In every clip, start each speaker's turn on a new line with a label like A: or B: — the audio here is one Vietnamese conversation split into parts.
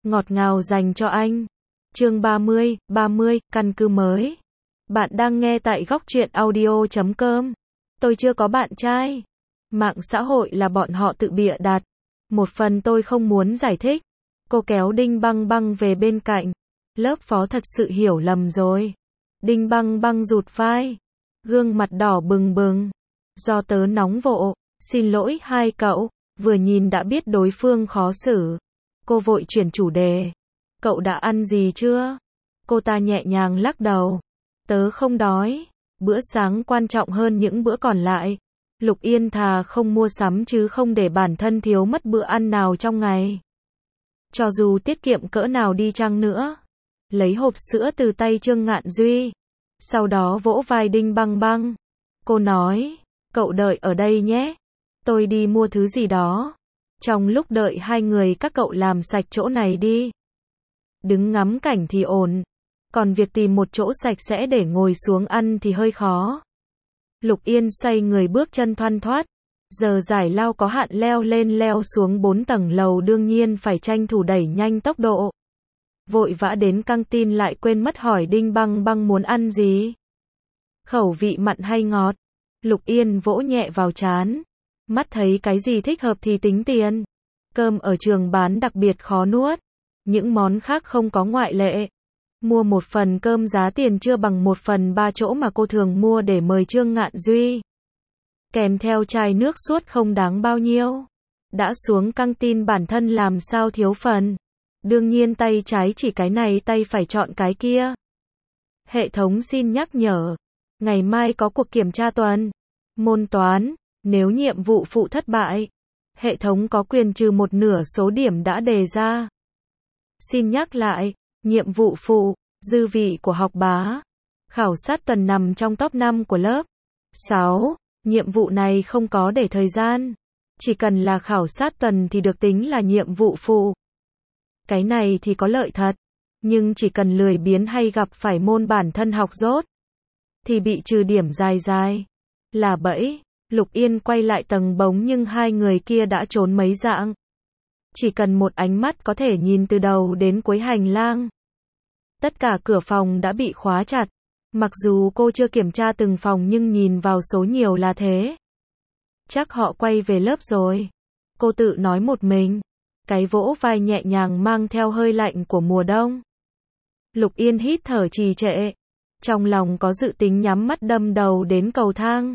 A: ngọt ngào dành cho anh. Chương 30, căn cứ mới. Bạn đang nghe tại góc truyện audio.com. Tôi chưa có bạn trai. Mạng xã hội là bọn họ tự bịa đặt. Một phần tôi không muốn giải thích. Cô kéo Đinh Băng Băng về bên cạnh. Lớp phó thật sự hiểu lầm rồi. Đinh Băng Băng rụt vai. Gương mặt đỏ bừng bừng. Do tớ nóng vộ. Xin lỗi hai cậu. Vừa nhìn đã biết đối phương khó xử. Cô vội chuyển chủ đề. Cậu đã ăn gì chưa? Cô ta nhẹ nhàng lắc đầu. Tớ không đói. Bữa sáng quan trọng hơn những bữa còn lại. Lục Yên thà không mua sắm chứ không để bản thân thiếu mất bữa ăn nào trong ngày. Cho dù tiết kiệm cỡ nào đi chăng nữa. Lấy hộp sữa từ tay Trương Ngạn Duy. Sau đó vỗ vai Đinh Băng Băng. Cô nói, cậu đợi ở đây nhé. Tôi đi mua thứ gì đó. Trong lúc đợi hai người các cậu làm sạch chỗ này đi. Đứng ngắm cảnh thì ổn. Còn việc tìm một chỗ sạch sẽ để ngồi xuống ăn thì hơi khó. Lục Yên xoay người bước chân thoăn thoắt. Giờ giải lao có hạn, leo lên leo xuống 4 tầng lầu đương nhiên phải tranh thủ đẩy nhanh tốc độ. Vội vã đến căng tin lại quên mất hỏi Đinh Băng Băng muốn ăn gì. Khẩu vị mặn hay ngọt? Lục Yên vỗ nhẹ vào trán. Mắt thấy cái gì thích hợp thì tính tiền. Cơm ở trường bán đặc biệt khó nuốt. Những món khác không có ngoại lệ. Mua một phần cơm giá tiền chưa bằng 1/3 chỗ mà cô thường mua để mời Trương Ngạn Duy. Kèm theo chai nước suốt không đáng bao nhiêu. Đã xuống căng tin bản thân làm sao thiếu phần. Đương nhiên tay trái chỉ cái này tay phải chọn cái kia. Hệ thống xin nhắc nhở. Ngày mai có cuộc kiểm tra tuần. Môn toán. Nếu nhiệm vụ phụ thất bại, hệ thống có quyền trừ 1/2 số điểm đã đề ra. Xin nhắc lại, nhiệm vụ phụ, dư vị của học bá. Khảo sát tuần nằm trong top 5 của lớp. 6. Nhiệm vụ này không có để thời gian. Chỉ cần là khảo sát tuần thì được tính là nhiệm vụ phụ. Cái này thì có lợi thật. Nhưng chỉ cần lười biếng hay gặp phải môn bản thân học dốt thì bị trừ điểm dài dài. Là bẫy. Lục Yên quay lại tầng bóng nhưng hai người kia đã trốn mấy dạng. Chỉ cần một ánh mắt có thể nhìn từ đầu đến cuối hành lang. Tất cả cửa phòng đã bị khóa chặt. Mặc dù cô chưa kiểm tra từng phòng nhưng nhìn vào số nhiều là thế. Chắc họ quay về lớp rồi. Cô tự nói một mình. Cái vỗ vai nhẹ nhàng mang theo hơi lạnh của mùa đông. Lục Yên hít thở trì trệ. Trong lòng có dự tính nhắm mắt đâm đầu đến cầu thang.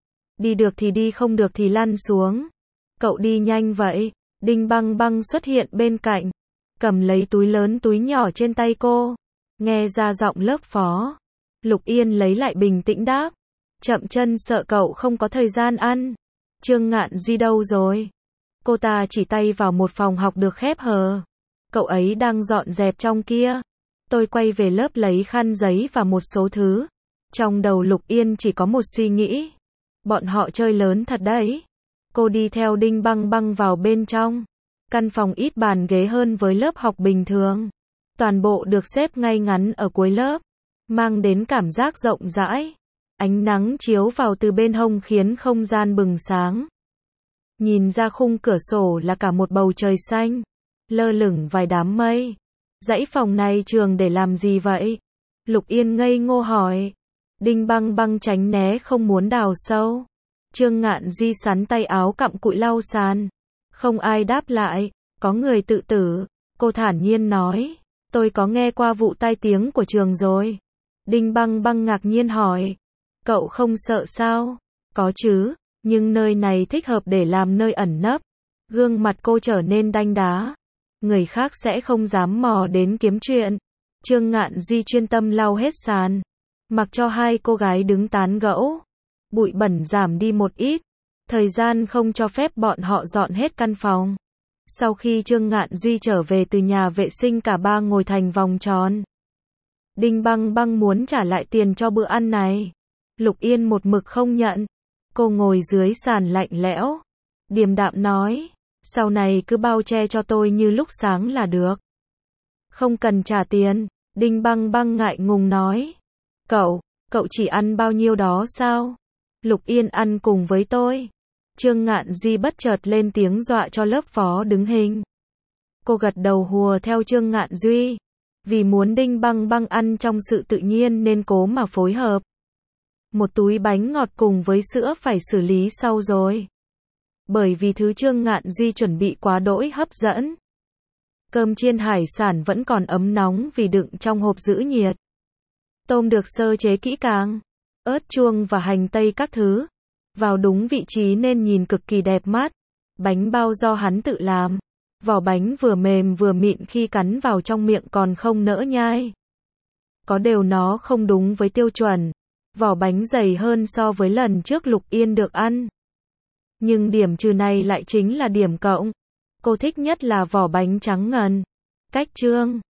A: Đi được thì đi, không được thì lăn xuống. Cậu đi nhanh vậy. Đinh Băng Băng xuất hiện bên cạnh. Cầm lấy túi lớn túi nhỏ trên tay cô. Nghe ra giọng lớp phó. Lục Yên lấy lại bình tĩnh đáp. Chậm chân sợ cậu không có thời gian ăn. Trương Ngạn Duy đâu rồi? Cô ta chỉ tay vào một phòng học được khép hờ. Cậu ấy đang dọn dẹp trong kia. Tôi quay về lớp lấy khăn giấy và một số thứ. Trong đầu Lục Yên chỉ có một suy nghĩ. Bọn họ chơi lớn thật đấy. Cô đi theo Đinh Băng Băng vào bên trong. Căn phòng ít bàn ghế hơn với lớp học bình thường. Toàn bộ được xếp ngay ngắn ở cuối lớp. Mang đến cảm giác rộng rãi. Ánh nắng chiếu vào từ bên hông khiến không gian bừng sáng. Nhìn ra khung cửa sổ là cả một bầu trời xanh. Lơ lửng vài đám mây. Dãy phòng này trường để làm gì vậy? Lục Yên ngây ngô hỏi. Đinh Băng Băng tránh né không muốn đào sâu. Trương Ngạn Duy sắn tay áo cặm cụi lau sàn. Không ai đáp lại. Có người tự tử. Cô thản nhiên nói. Tôi có nghe qua vụ tai tiếng của trường rồi. Đinh Băng Băng ngạc nhiên hỏi. Cậu không sợ sao? Có chứ. Nhưng nơi này thích hợp để làm nơi ẩn nấp. Gương mặt cô trở nên đanh đá. Người khác sẽ không dám mò đến kiếm chuyện. Trương Ngạn Duy chuyên tâm lau hết sàn. Mặc cho hai cô gái đứng tán gẫu. Bụi bẩn giảm đi một ít. Thời gian không cho phép bọn họ dọn hết căn phòng. Sau khi Trương Ngạn Duy trở về từ nhà vệ sinh, cả ba ngồi thành vòng tròn. Đinh Băng Băng muốn trả lại tiền cho bữa ăn này. Lục Yên một mực không nhận. Cô ngồi dưới sàn lạnh lẽo. Điềm đạm nói. Sau này cứ bao che cho tôi như lúc sáng là được. Không cần trả tiền. Đinh Băng Băng ngại ngùng nói. Cậu chỉ ăn bao nhiêu đó sao? Lục Yên ăn cùng với tôi. Trương Ngạn Duy bất chợt lên tiếng dọa cho lớp phó đứng hình. Cô gật đầu hùa theo Trương Ngạn Duy. Vì muốn Đinh Băng Băng ăn trong sự tự nhiên nên cố mà phối hợp. Một túi bánh ngọt cùng với sữa phải xử lý sau rồi. Bởi vì thứ Trương Ngạn Duy chuẩn bị quá đỗi hấp dẫn. Cơm chiên hải sản vẫn còn ấm nóng vì đựng trong hộp giữ nhiệt. Tôm được sơ chế kỹ càng. Ớt chuông và hành tây các thứ. Vào đúng vị trí nên nhìn cực kỳ đẹp mắt. Bánh bao do hắn tự làm. Vỏ bánh vừa mềm vừa mịn khi cắn vào trong miệng còn không nỡ nhai. Có điều nó không đúng với tiêu chuẩn. Vỏ bánh dày hơn so với lần trước Lục Yên được ăn. Nhưng điểm trừ này lại chính là điểm cộng. Cô thích nhất là vỏ bánh trắng ngần. Cách Trương